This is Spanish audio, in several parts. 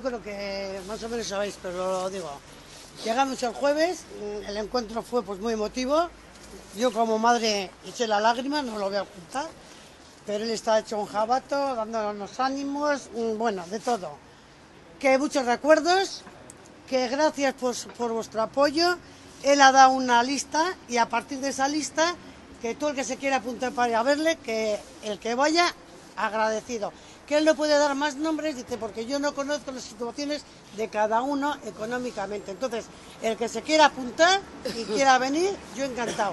creo que más o menos sabéis, pero lo digo. Llegamos el jueves, el encuentro fue pues muy emotivo. Yo como madre eché la lágrima, no lo voy a ocultar, pero él está hecho un jabato, dándonos ánimos, bueno, de todo. Que muchos recuerdos, que gracias por vuestro apoyo. Él ha dado una lista y a partir de esa lista, que todo el que se quiera apuntar para ir a verle, que el que vaya, agradecido. Que él no puede dar más nombres, dice, porque yo no conozco las situaciones de cada uno económicamente. Entonces, el que se quiera apuntar y quiera venir, yo encantado.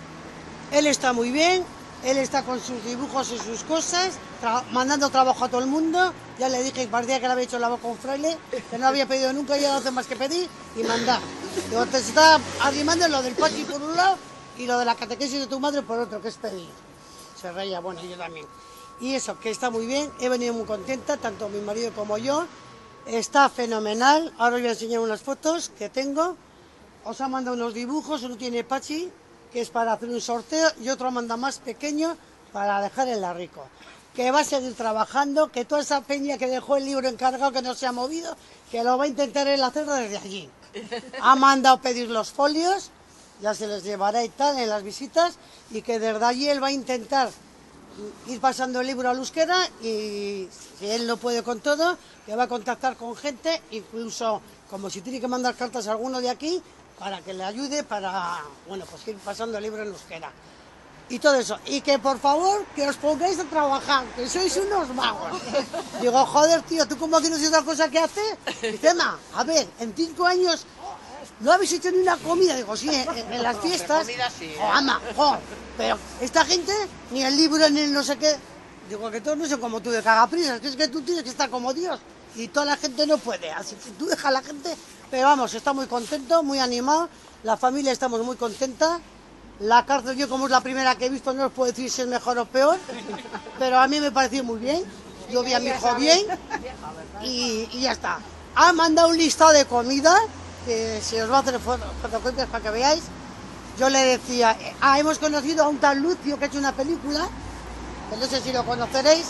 Él está muy bien, él está con sus dibujos y sus cosas, mandando trabajo a todo el mundo. Ya le dije que parecía que le había hecho la boca a un fraile, que no había pedido nunca, y ya no hace más que pedir y mandar. Digo, te está arrimando lo del pachi por un lado y lo de la catequesis de tu madre por otro, que es pedir. Se reía, bueno, yo también. Y eso, que está muy bien, he venido muy contenta, tanto mi marido como yo. Está fenomenal. Ahora os voy a enseñar unas fotos que tengo. Os ha mandado unos dibujos, uno tiene Pachi, que es para hacer un sorteo, y otro manda más pequeño para dejar en la Rico. Que va a seguir trabajando, que toda esa peña que dejó el libro encargado, que no se ha movido, que lo va a intentar él hacer desde allí. Ha mandado pedir los folios, ya se les llevará y tal en las visitas, y que desde allí él va a intentar ir pasando el libro al euskera, y si él no puede con todo, que va a contactar con gente, incluso como si tiene que mandar cartas a alguno de aquí, para que le ayude para, bueno, pues ir pasando el libro en euskera. Y todo eso. Y que por favor, que os pongáis a trabajar, que sois unos vagos. Digo, joder, tío, ¿tú cómo tienes otra cosa que hacer? Dice, ma, a ver, en 5 años no habéis hecho ni una comida. Digo, sí, en las fiestas. Sí, oh, ama, pero esta gente, ni el libro, ni el no sé qué. Digo, que todos no son como tú de cagaprisas, que es que tú tienes que estar como Dios. Y toda la gente no puede, así que tú deja a la gente. Pero vamos, está muy contento, muy animado. La familia estamos muy contenta. La cárcel, yo como es la primera que he visto, no os puedo decir si es mejor o peor. Pero a mí me pareció muy bien. Yo vi a mi hijo bien. Y ya está. Ha mandado un listado de comida, que se os va a hacer fotocopias para que veáis. Yo le decía, hemos conocido a un tal Lucio que ha hecho una película, que no sé si lo conoceréis.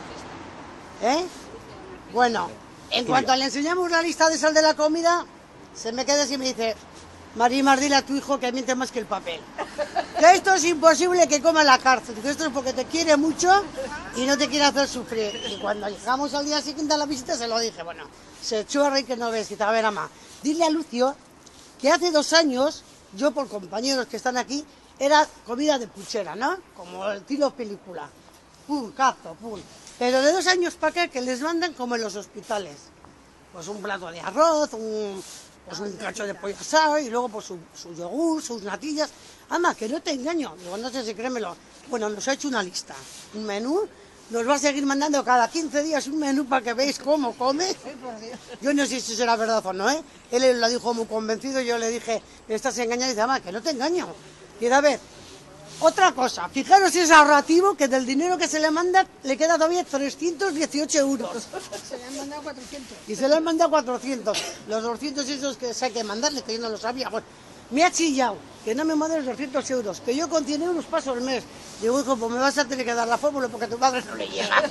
Bueno, en cuanto le enseñamos la lista de sal de la comida, se me queda así y me dice, Marimar, dile a tu hijo que miente más que el papel. Que esto es imposible que coma en la cárcel, que esto es porque te quiere mucho y no te quiere hacer sufrir. Y cuando llegamos al día siguiente a la visita se lo dije, bueno, se echó a reír que no ves, y dice, a ver, ama, dile a Lucio que hace 2 años, yo por compañeros que están aquí, era comida de puchera, ¿no? Como el estilo película. Pum, cazo, pum. Pero de 2 años para acá que les mandan como en los hospitales. Pues un plato de arroz, un cacho de pollo asado y luego pues su yogur, sus natillas. Ama, que no te engaño. Digo, no sé si créemelo. Bueno, nos ha hecho una lista, un menú. Nos va a seguir mandando cada 15 días un menú para que veáis cómo come. Yo no sé si será verdad o no, ¿eh? Él lo dijo muy convencido, yo le dije, me estás engañando. Y dice, ama, que no te engaño. Y a ver, otra cosa, fijaros si es ahorrativo, que del dinero que se le manda le queda todavía 318 euros. Se le han mandado 400. Y se le han mandado 400. Los 200 esos que se hay que mandarle, que yo no lo sabía. Bueno, me ha chillado que no me mandes 200 euros, que yo con 100 euros paso el mes. Digo, hijo, pues me vas a tener que dar la fórmula porque a tu madre no le llega.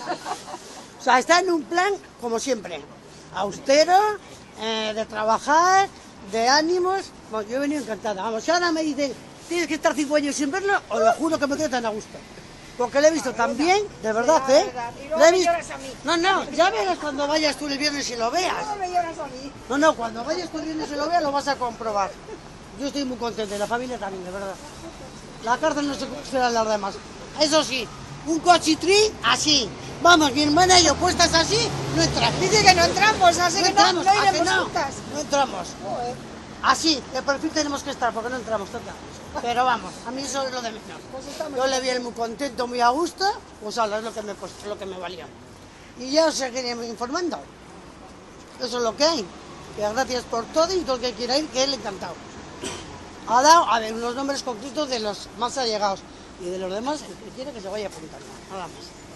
O sea, está en un plan, como siempre, austero, de trabajar, de ánimos. Bueno, yo he venido encantada. Vamos, si ahora me dicen, tienes que estar 5 años sin verlo, os lo juro que me quedo tan a gusto. Porque le he visto tan bien, de verdad, ¿eh? Y luego me lloras a mí. No, ya verás cuando vayas tú el viernes y lo veas. No me lloras a mí. No, cuando vayas tú el viernes y lo veas lo vas a comprobar. Yo estoy muy contenta, y la familia también, de verdad. La cárcel no se será las demás. Eso sí, un cochitrí así. Vamos, mi hermana y yo puestas así, no entramos. Dice que no entramos, así No que entramos, no ¿a que iremos no? juntas. No entramos. Joder. Así, de perfil tenemos que estar, porque no entramos, toca. Pero vamos, a mí eso es lo de menos. Pues estamos Yo le vi él muy contento, muy a gusto, pues ahora es lo que me costó, lo que me valió. Y ya os seguiré informando. Eso es lo que hay. Que gracias por todo y todo el que quiera ir, que él encantado. Ha dado, a ver, unos nombres concretos de los más allegados. Y de los demás, el que quiera que se vaya apuntando. Nada más.